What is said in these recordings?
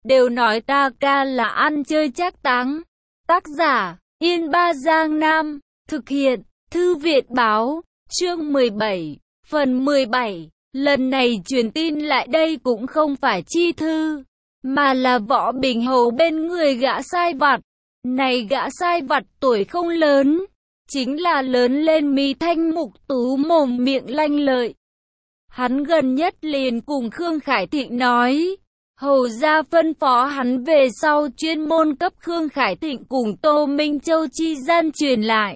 đều nói ta ca là ăn chơi trác táng. Tác giả, Yên Ba Giang Nam, thực hiện, Thư viện báo, chương 17, phần 17. Lần này truyền tin lại đây cũng không phải chi thư, mà là Võ Bình Hầu bên người gã sai vặt. Này gã sai vặt tuổi không lớn, chính là lớn lên mi thanh mục tú, mồm miệng lanh lợi. Hắn gần nhất liền cùng Khương Khải Thịnh nói, hầu ra phân phó hắn về sau chuyên môn cấp Khương Khải Thịnh cùng Tô Minh Châu chi gian truyền lại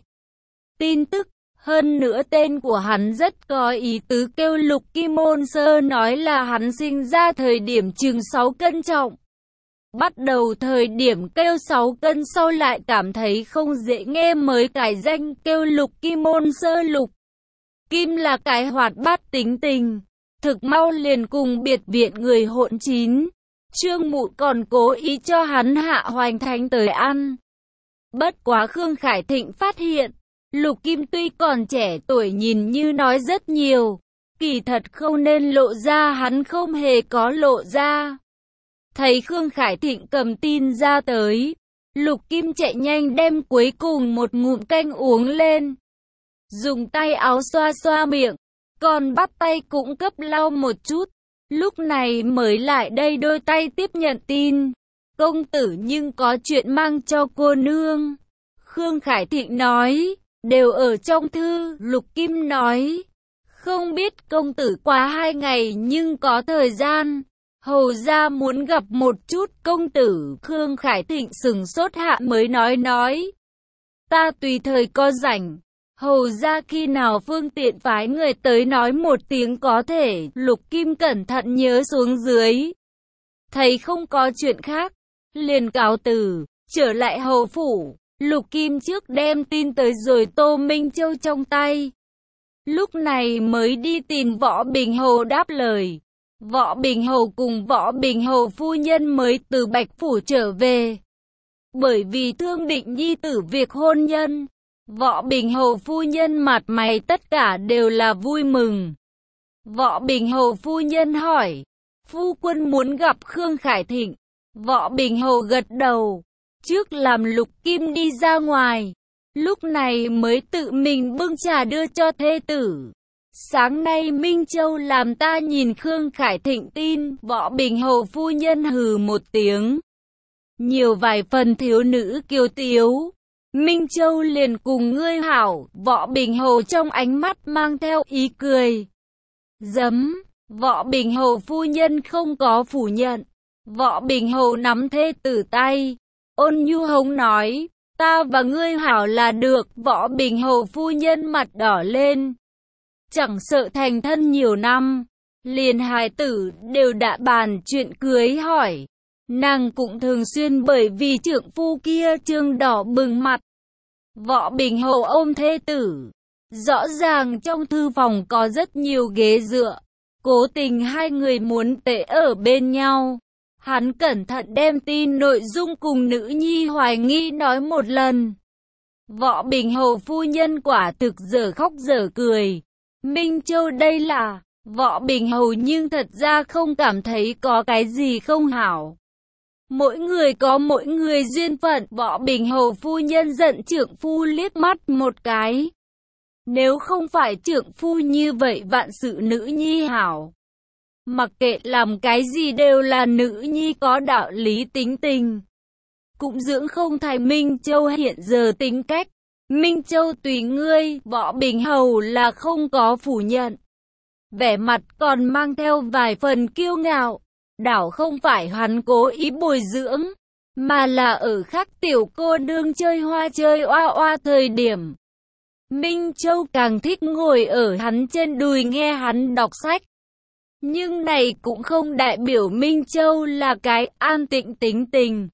tin tức. Hơn nữa tên của hắn rất có ý tứ, kêu Lục Kim Môn Sơ, nói là hắn sinh ra thời điểm chừng 6 cân trọng. Bắt đầu thời điểm kêu 6 cân, sau lại cảm thấy không dễ nghe mới cải danh kêu Lục Kim Môn Sơ. Lục Kim là cái hoạt bát tính tình, thực mau liền cùng biệt viện người hỗn chín. Trương Mụ còn cố ý cho hắn hạ hoành thánh tới ăn. Bất quá Khương Khải Thịnh phát hiện, Lục Kim tuy còn trẻ tuổi, nhìn như nói rất nhiều, kỳ thật không nên lộ ra, hắn không hề có lộ ra. Thấy Khương Khải Thịnh cầm tin ra tới, Lục Kim chạy nhanh đem cuối cùng một ngụm canh uống lên, dùng tay áo xoa xoa miệng, còn bắt tay cũng cấp lau một chút, lúc này mới lại đây đôi tay tiếp nhận tin. Công tử nhưng có chuyện mang cho cô nương. Khương Khải Thịnh nói, đều ở trong thư. Lục Kim nói, không biết công tử qua 2 ngày nhưng có thời gian, hầu ra muốn gặp một chút công tử. Khương Khải Thịnh sừng sốt hạ mới nói, ta tùy thời có rảnh, hầu ra khi nào phương tiện phái người tới nói một tiếng có thể. Lục Kim cẩn thận nhớ xuống dưới, thấy không có chuyện khác, liền cáo từ, trở lại hầu phủ. Lục Kim trước đem tin tới rồi Tô Minh Châu trong tay, lúc này mới đi tìm Võ Bình Hầu đáp lời. Võ Bình Hầu cùng Võ Bình Hầu phu nhân mới từ Bạch Phủ trở về, bởi vì thương định nhi tử việc hôn nhân. Võ Bình Hầu phu nhân mặt mày tất cả đều là vui mừng. Võ Bình Hầu phu nhân hỏi, phu quân muốn gặp Khương Khải Thịnh. Võ Bình Hầu gật đầu, trước làm Lục Kim đi ra ngoài, lúc này mới tự mình bưng trà đưa cho thê tử. Sáng nay Minh Châu làm ta nhìn Khương Khải Thịnh tin. Võ Bình Hầu phu nhân hừ một tiếng, nhiều vài phần thiếu nữ kiêu tiếu. Minh Châu liền cùng ngươi hảo. Võ Bình Hầu trong ánh mắt mang theo ý cười. Dấm. Võ Bình Hầu phu nhân không có phủ nhận. Võ Bình Hầu nắm thê tử tay, ôn nhu hống nói, ta và ngươi hảo là được. Võ Bình Hầu phu nhân mặt đỏ lên, chẳng sợ thành thân nhiều năm, liền hài tử đều đã bàn chuyện cưới hỏi. Nàng cũng thường xuyên bởi vì trượng phu kia trương đỏ bừng mặt. Võ Bình Hầu ôm thê tử, rõ ràng trong thư phòng có rất nhiều ghế dựa, cố tình hai người muốn tệ ở bên nhau. Hắn cẩn thận đem tin nội dung cùng nữ nhi hoài nghi nói một lần. Võ Bình Hầu phu nhân quả thực dở khóc dở cười. Minh Châu đây là... Võ Bình Hầu nhưng thật ra không cảm thấy có cái gì không hảo. Mỗi người có mỗi người duyên phận. Võ Bình Hầu phu nhân giận trượng phu liếc mắt một cái. Nếu không phải trượng phu như vậy, vạn sự nữ nhi hảo. Mặc kệ làm cái gì đều là nữ nhi có đạo lý tính tình, cũng dưỡng không thành Minh Châu hiện giờ tính cách. Minh Châu tùy ngươi. Võ Bình Hầu là không có phủ nhận, vẻ mặt còn mang theo vài phần kiêu ngạo. Đảo không phải hắn cố ý bồi dưỡng, mà là ở khác tiểu cô nương chơi hoa chơi oa oa thời điểm, Minh Châu càng thích ngồi ở hắn trên đùi nghe hắn đọc sách. Nhưng này cũng không đại biểu Minh Châu là cái an tĩnh tính tình.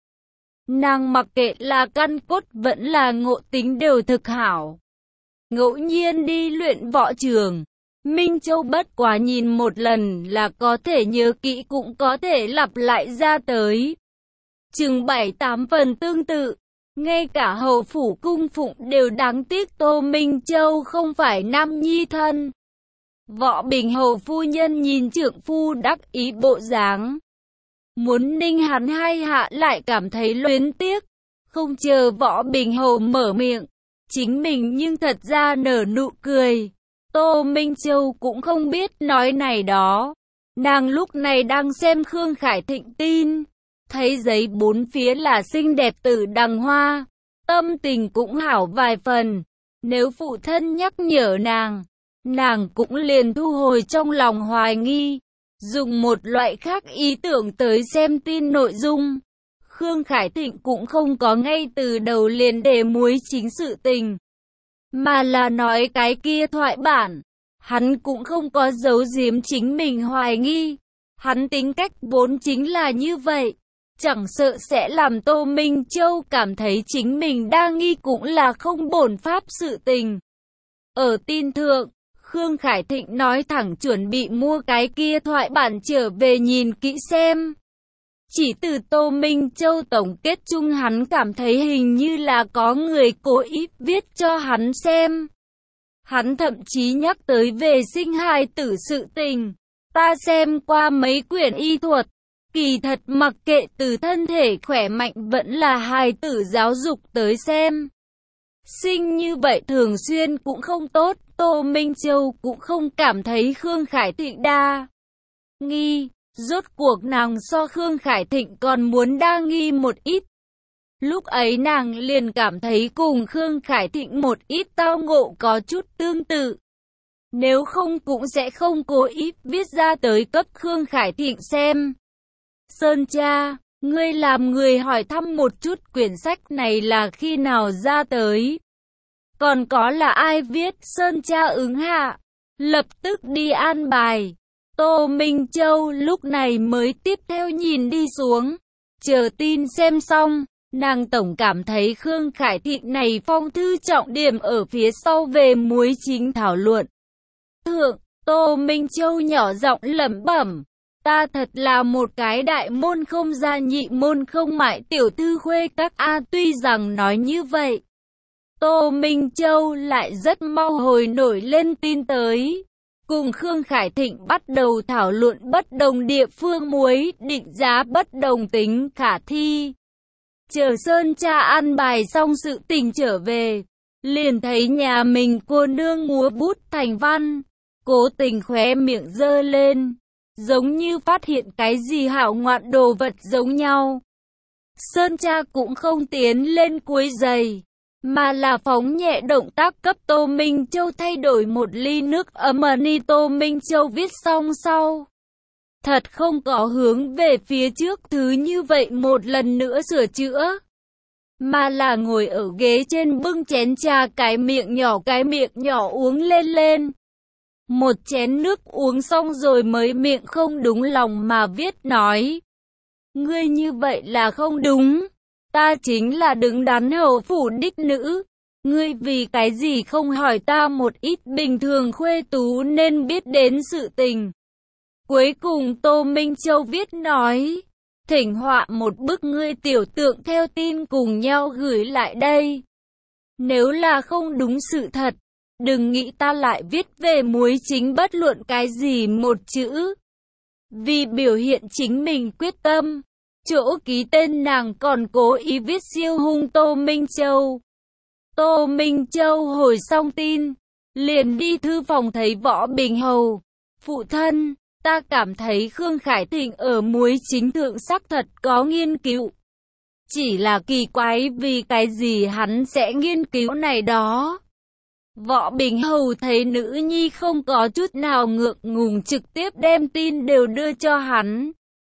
Nàng mặc kệ là căn cốt vẫn là ngộ tính đều thực hảo. Ngẫu nhiên đi luyện võ trường, Minh Châu bất quá nhìn một lần là có thể nhớ kỹ, cũng có thể lặp lại ra tới. Chừng 7-8 phần tương tự. Ngay cả hầu phủ cung phụng đều đáng tiếc Tô Minh Châu không phải nam nhi thân. Võ Bình Hầu phu nhân nhìn trượng phu đắc ý bộ dáng, muốn ninh hắn hay hạ lại cảm thấy luyến tiếc. Không chờ Võ Bình Hầu mở miệng, chính mình nhưng thật ra nở nụ cười. Tô Minh Châu cũng không biết nói này đó. Nàng lúc này đang xem Khương Khải Thịnh tin, thấy giấy bốn phía là xinh đẹp tử đằng hoa, tâm tình cũng hảo vài phần. Nếu phụ thân nhắc nhở nàng cũng liền thu hồi trong lòng hoài nghi, dùng một loại khác ý tưởng tới xem tin nội dung. Khương Khải Thịnh cũng không có ngay từ đầu liền để muối chính sự tình, mà là nói cái kia thoại bản. Hắn cũng không có giấu giếm chính mình hoài nghi. Hắn tính cách vốn chính là như vậy. Chẳng sợ sẽ làm Tô Minh Châu cảm thấy chính mình đa nghi cũng là không bổn pháp sự tình. Ở tin thượng, Khương Khải Thịnh nói thẳng chuẩn bị mua cái kia thoại bản trở về nhìn kỹ xem. Chỉ từ Tô Minh Châu tổng kết chung hắn cảm thấy hình như là có người cố ý viết cho hắn xem. Hắn thậm chí nhắc tới về sinh hài tử sự tình. Ta xem qua mấy quyển y thuật, kỳ thật mặc kệ từ thân thể khỏe mạnh vẫn là hài tử giáo dục tới xem. Sinh như vậy thường xuyên cũng không tốt. Tô Minh Châu cũng không cảm thấy Khương Khải Thịnh đa nghi. Rốt cuộc nàng so Khương Khải Thịnh còn muốn đa nghi một ít. Lúc ấy nàng liền cảm thấy cùng Khương Khải Thịnh một ít tao ngộ có chút tương tự. Nếu không cũng sẽ không cố ý viết ra tới cấp Khương Khải Thịnh xem. Sơn cha, ngươi làm người hỏi thăm một chút quyển sách này là khi nào ra tới. Còn có là ai viết? Sơn cha ứng hạ, lập tức đi an bài. Tô Minh Châu lúc này mới tiếp theo nhìn đi xuống. Chờ tin xem xong, nàng tổng cảm thấy Khương Khải Thịnh này phong thư trọng điểm ở phía sau về muối chính thảo luận. Thượng, Tô Minh Châu nhỏ giọng lẩm bẩm. Ta thật là một cái đại môn không gia nhị môn không mại tiểu thư khuê các a. Tuy rằng nói như vậy, Tô Minh Châu lại rất mau hồi nổi lên tin tới. Cùng Khương Khải Thịnh bắt đầu thảo luận bất đồng địa phương muối, định giá bất đồng tính khả thi. Chờ Sơn cha ăn bài xong sự tình trở về, liền thấy nhà mình cô nương múa bút thành văn, cố tình khóe miệng giơ lên, giống như phát hiện cái gì hảo ngoạn đồ vật giống nhau. Sơn cha cũng không tiến lên cuối giày, mà là phóng nhẹ động tác cấp Tô Minh Châu thay đổi một ly nước ấm. Ni Tô Minh Châu viết xong sau, thật không có hướng về phía trước thứ như vậy một lần nữa sửa chữa, mà là ngồi ở ghế trên bưng chén trà cái miệng nhỏ uống lên. Một chén nước uống xong rồi mới miệng không đúng lòng mà viết nói. Ngươi như vậy là không đúng. Ta chính là đứng đắn hầu phủ đích nữ. Ngươi vì cái gì không hỏi ta một ít bình thường khuê tú nên biết đến sự tình. Cuối cùng Tô Minh Châu viết nói. Thỉnh họa một bức ngươi tiểu tượng theo tin cùng nhau gửi lại đây. Nếu là không đúng sự thật, đừng nghĩ ta lại viết về muối chính bất luận cái gì một chữ. Vì biểu hiện chính mình quyết tâm, chỗ ký tên nàng còn cố ý viết siêu hung Tô Minh Châu. Tô Minh Châu hồi xong tin, liền đi thư phòng thấy Võ Bình Hầu. Phụ thân, ta cảm thấy Khương Khải Thịnh ở muối chính thượng xác thật có nghiên cứu. Chỉ là kỳ quái vì cái gì hắn sẽ nghiên cứu này đó. Võ Bình Hầu thấy nữ nhi không có chút nào ngượng ngùng trực tiếp đem tin đều đưa cho hắn.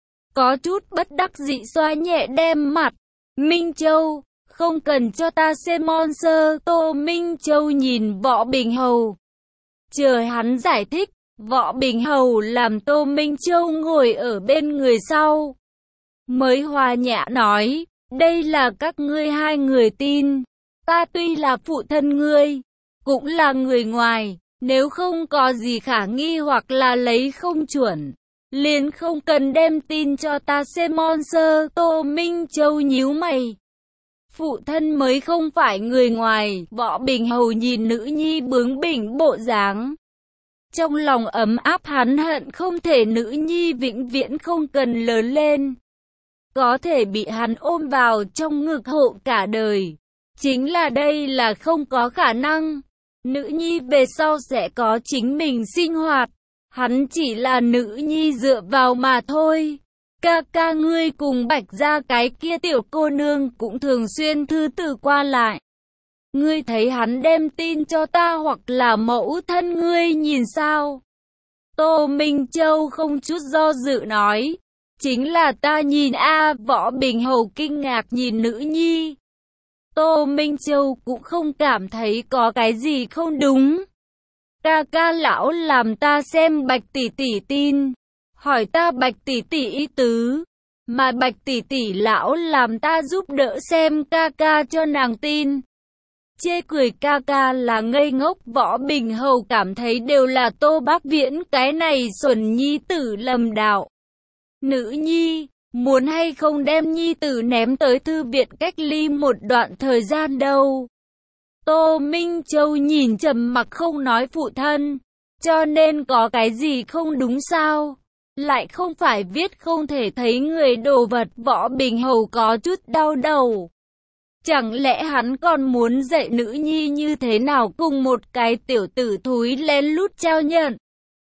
Có chút bất đắc dĩ xoa nhẹ đem mặt. Minh Châu, không cần cho ta xem monster. Tô Minh Châu nhìn Võ Bình Hầu. Chờ hắn giải thích, Võ Bình Hầu làm Tô Minh Châu ngồi ở bên người sau. Mới hòa nhã nói, đây là các ngươi hai người tin. Ta tuy là phụ thân ngươi, cũng là người ngoài, nếu không có gì khả nghi hoặc là lấy không chuẩn, liền không cần đem tin cho ta xem monster. Tô Minh Châu nhíu mày. Phụ thân mới không phải người ngoài. Võ Bình Hầu nhìn nữ nhi bướng bỉnh bộ dáng, trong lòng ấm áp, hắn hận không thể nữ nhi vĩnh viễn không cần lớn lên. có thể bị hắn ôm vào trong ngực hộ cả đời. Chính là đây là không có khả năng. Nữ nhi về sau sẽ có chính mình sinh hoạt. Hắn chỉ là nữ nhi dựa vào mà thôi. Ca ca ngươi cùng Bạch gia cái kia tiểu cô nương cũng thường xuyên thư từ qua lại. Ngươi thấy hắn đem tin cho ta hoặc là mẫu thân ngươi nhìn sao? Tô Minh Châu không chút do dự nói. Chính là ta nhìn a. Võ Bình Hầu kinh ngạc nhìn nữ nhi. Tô Minh Châu cũng không cảm thấy có cái gì không đúng. Ca ca lão làm ta xem Bạch tỷ tỷ tin. Hỏi ta Bạch tỷ tỷ ý tứ. Mà Bạch tỷ tỷ lão làm ta giúp đỡ xem ca ca cho nàng tin. Chê cười ca ca là ngây ngốc. Võ Bình Hầu cảm thấy đều là Tô Bác Viễn cái này xuẩn nhi tử lầm đạo. Nữ nhi, muốn hay không đem nhi tử ném tới thư viện cách ly một đoạn thời gian đâu. Tô Minh Châu nhìn trầm mặc không nói phụ thân, cho nên có cái gì không đúng sao? Lại không phải viết không thể thấy người đồ vật. Võ Bình Hầu có chút đau đầu. Chẳng lẽ hắn còn muốn dạy nữ nhi như thế nào cùng một cái tiểu tử thúi lén lút trao nhận?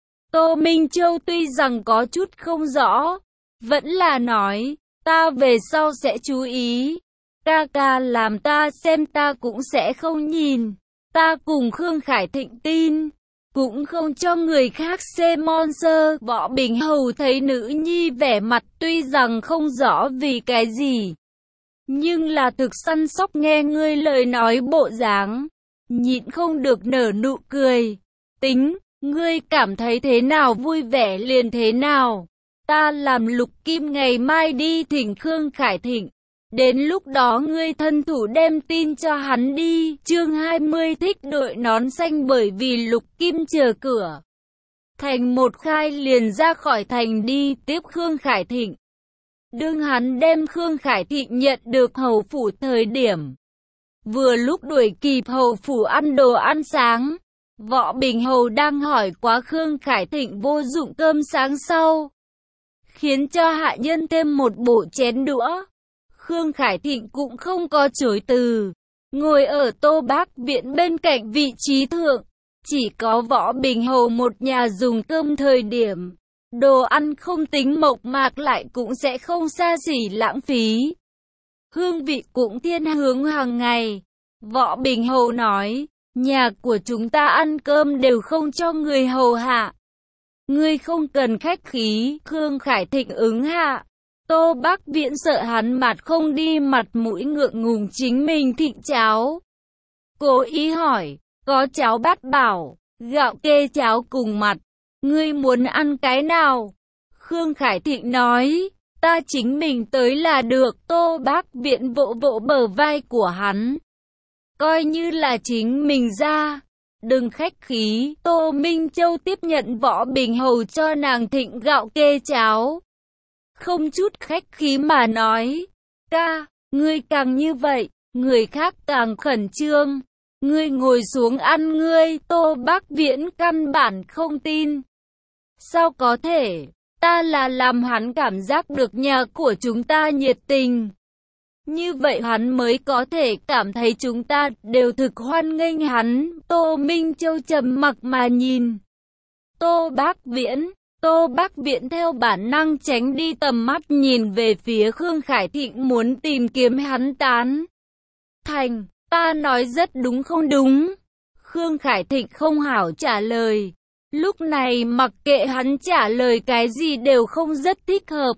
Tô Minh Châu tuy rằng có chút không rõ, vẫn là nói, ta về sau sẽ chú ý. Ca ca làm ta xem ta cũng sẽ không nhìn. Ta cùng Khương Khải Thịnh tin, cũng không cho người khác xem monster. Võ Bình Hầu thấy nữ nhi vẻ mặt tuy rằng không rõ vì cái gì, nhưng là thực săn sóc nghe ngươi lời nói bộ dáng, nhịn không được nở nụ cười. Tính, ngươi cảm thấy thế nào vui vẻ liền thế nào. Ta làm Lục Kim ngày mai đi thỉnh Khương Khải Thịnh. Đến lúc đó ngươi thân thủ đem tin cho hắn đi. Chương 20 thích đội nón xanh bởi vì Lục Kim chờ cửa thành một khai liền ra khỏi thành đi tiếp Khương Khải Thịnh. Đương hắn đem Khương Khải Thịnh nhận được hầu phủ thời điểm, vừa lúc đuổi kịp hầu phủ ăn đồ ăn sáng. Võ Bình Hầu đang hỏi quá Khương Khải Thịnh vô dụng cơm sáng sau, khiến cho hạ nhân thêm một bộ chén đũa. Khương Khải Thịnh cũng không có chối từ, ngồi ở Tô Bác Viện bên cạnh vị trí thượng. Chỉ có Võ Bình Hầu một nhà dùng cơm thời điểm, đồ ăn không tính mộc mạc lại cũng sẽ không xa xỉ lãng phí. Hương vị cũng thiên hướng hàng ngày. Võ Bình Hầu nói, nhà của chúng ta ăn cơm đều không cho người hầu hạ. Ngươi không cần khách khí. Khương Khải Thịnh ứng hạ. Tô Bác Viễn sợ hắn mặt không đi, mặt mũi ngượng ngùng chính mình thịnh cháo. Cố ý hỏi, có cháo bát bảo, gạo kê cháo cùng mặt, ngươi muốn ăn cái nào? Khương Khải Thịnh nói, ta chính mình tới là được. Tô Bác Viễn vỗ vỗ bờ vai của hắn, coi như là chính mình ra. Đừng khách khí. Tô Minh Châu tiếp nhận Võ Bình Hầu cho nàng thịnh gạo kê cháo, không chút khách khí mà nói, ca, ngươi càng như vậy, người khác càng khẩn trương. Ngươi ngồi xuống ăn ngươi. Tô Bác Viễn căn bản không tin. Sao có thể? Ta là làm hắn cảm giác được nhà của chúng ta nhiệt tình. Như vậy hắn mới có thể cảm thấy chúng ta đều thực hoan nghênh hắn. Tô Minh Châu trầm mặc mà nhìn Tô Bác Viễn. Tô Bác Viễn theo bản năng tránh đi tầm mắt, nhìn về phía Khương Khải Thịnh muốn tìm kiếm hắn tán thành. Ta nói rất đúng không đúng? Khương Khải Thịnh không hảo trả lời. Lúc này mặc kệ hắn trả lời cái gì đều không rất thích hợp.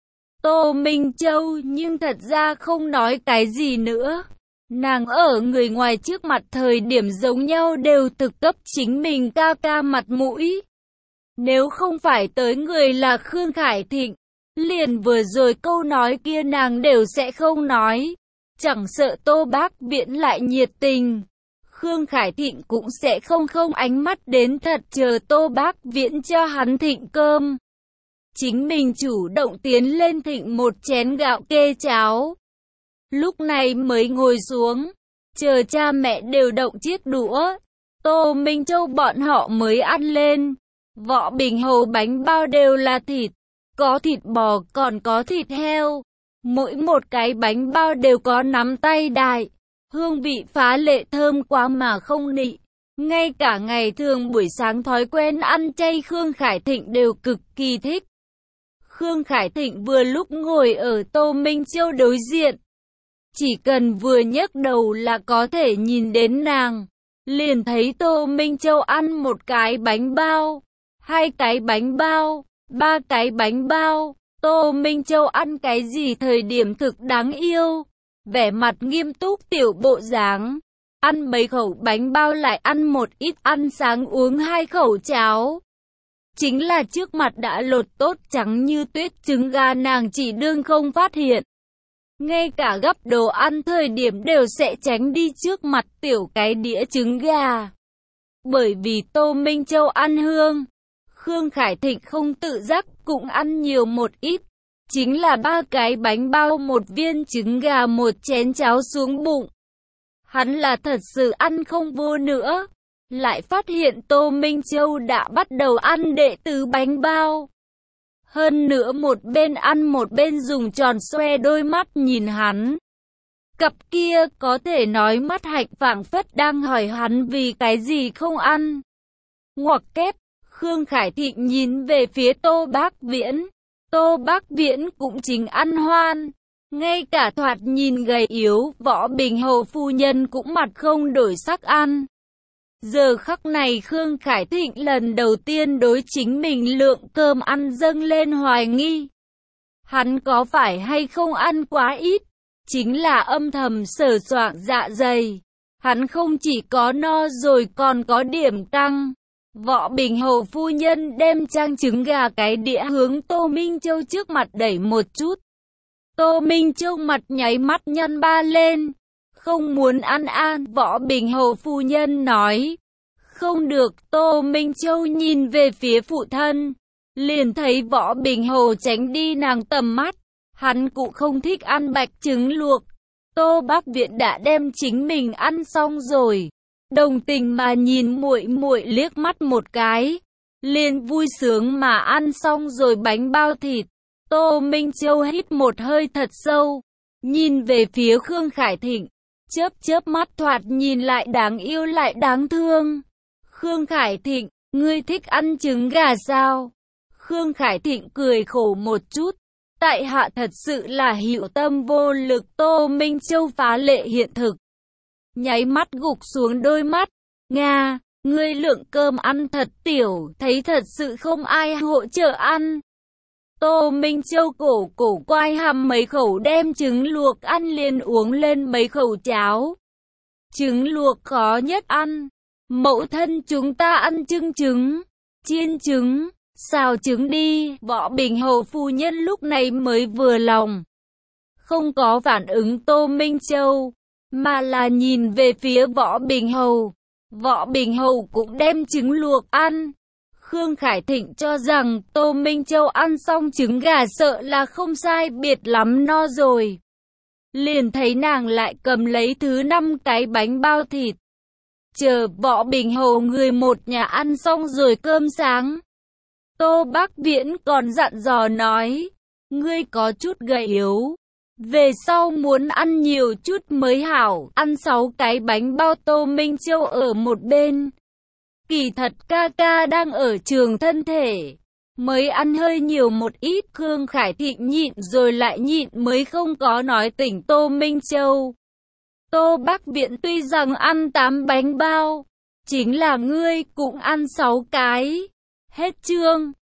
Tô Minh Châu nhưng thật ra không nói cái gì nữa. Nàng ở người ngoài trước mặt thời điểm giống nhau đều thực cấp chính mình ca ca mặt mũi. Nếu không phải tới người là Khương Khải Thịnh, liền vừa rồi câu nói kia nàng đều sẽ không nói. Chẳng sợ Tô Bác Viễn lại nhiệt tình, Khương Khải Thịnh cũng sẽ không ánh mắt đến thật chờ Tô Bác Viễn cho hắn thịnh cơm. Chính mình chủ động tiến lên thịnh một chén gạo kê cháo. Lúc này mới ngồi xuống, chờ cha mẹ đều động chiếc đũa. Tô Minh Châu bọn họ mới ăn lên. Võ Bình Hầu bánh bao đều là thịt, có thịt bò còn có thịt heo. Mỗi một cái bánh bao đều có nắm tay đại, hương vị phá lệ thơm quá mà không nị. Ngay cả ngày thường buổi sáng thói quen ăn chay Khương Khải Thịnh đều cực kỳ thích. Khương Khải Thịnh vừa lúc ngồi ở Tô Minh Châu đối diện. Chỉ cần vừa nhấc đầu là có thể nhìn đến nàng. Liền thấy Tô Minh Châu ăn một cái bánh bao, 2 cái bánh bao, 3 cái bánh bao. Tô Minh Châu ăn cái gì thời điểm thực đáng yêu. Vẻ mặt nghiêm túc tiểu bộ dáng. Ăn mấy khẩu bánh bao lại ăn một ít, ăn sáng uống 2 khẩu cháo. Chính là trước mặt đã lột tốt trắng như tuyết trứng gà nàng chỉ đương không phát hiện. Ngay cả gắp đồ ăn thời điểm đều sẽ tránh đi trước mặt tiểu cái đĩa trứng gà. Bởi vì Tô Minh Châu ăn hương, Khương Khải Thịnh không tự giác cũng ăn nhiều một ít. Chính là 3 cái bánh bao, 1 viên trứng gà, 1 chén cháo xuống bụng. Hắn là thật sự ăn không vô nữa. Lại phát hiện Tô Minh Châu đã bắt đầu ăn đệ tứ bánh bao. Hơn nữa một bên ăn một bên dùng tròn xoe đôi mắt nhìn hắn. Cặp kia có thể nói mắt hạnh phảng phất đang hỏi hắn vì cái gì không ăn. Ngoặc kép, Khương Khải Thịnh nhìn về phía Tô Bác Viễn. Tô Bác Viễn cũng chính ăn hoan. Ngay cả thoạt nhìn gầy yếu, Võ Bình Hầu phu nhân cũng mặt không đổi sắc ăn. Giờ khắc này Khương Khải Thịnh lần đầu tiên đối chính mình lượng cơm ăn dâng lên hoài nghi. Hắn có phải hay không ăn quá ít? Chính là âm thầm sờ soạng dạ dày. Hắn không chỉ có no rồi còn có điểm căng. Võ Bình Hầu phu nhân đem trang trứng gà cái đĩa hướng Tô Minh Châu trước mặt đẩy một chút. Tô Minh Châu mặt nháy mắt nhăn ba lên. Không muốn ăn an, Võ Bình Hầu phu nhân nói. Không được, Tô Minh Châu nhìn về phía phụ thân. Liền thấy Võ Bình Hầu tránh đi nàng tầm mắt. Hắn cũng không thích ăn bạch trứng luộc. Tô Bác Viễn đã đem chính mình ăn xong rồi. Đồng tình mà nhìn muội muội liếc mắt một cái. Liền vui sướng mà ăn xong rồi bánh bao thịt. Tô Minh Châu hít một hơi thật sâu. Nhìn về phía Khương Khải Thịnh. Chớp mắt thoạt nhìn lại đáng yêu lại đáng thương. Khương Khải Thịnh, ngươi thích ăn trứng gà sao? Khương Khải Thịnh cười khổ một chút. Tại hạ thật sự là hữu tâm vô lực. Tô Minh Châu phá lệ hiện thực. Nháy mắt gục xuống đôi mắt. Nga, ngươi lượng cơm ăn thật tiểu, thấy thật sự không ai hỗ trợ ăn. Tô Minh Châu cổ quay hầm mấy khẩu đem trứng luộc ăn liền uống lên mấy khẩu cháo. Trứng luộc khó nhất ăn. Mẫu thân chúng ta ăn trứng, chiên trứng, xào trứng đi. Võ Bình Hầu phu nhân lúc này mới vừa lòng. Không có phản ứng Tô Minh Châu, mà là nhìn về phía Võ Bình Hầu. Võ Bình Hầu cũng đem trứng luộc ăn. Khương Khải Thịnh cho rằng Tô Minh Châu ăn xong trứng gà sợ là không sai biệt lắm no rồi. Liền thấy nàng lại cầm lấy thứ 5 cái bánh bao thịt. Chờ Võ Bình Hầu người một nhà ăn xong rồi cơm sáng. Tô Bác Viễn còn dặn dò nói, ngươi có chút gầy yếu. Về sau muốn ăn nhiều chút mới hảo, ăn 6 cái bánh bao. Tô Minh Châu ở một bên. Kỳ thật ca ca đang ở trường thân thể, mới ăn hơi nhiều một ít. Khương Khải Thịnh nhịn rồi lại nhịn mới không có nói tỉnh Tô Minh Châu. Tô Bác Viễn tuy rằng ăn 8 bánh bao, chính là ngươi cũng ăn 6 cái. Hết chương.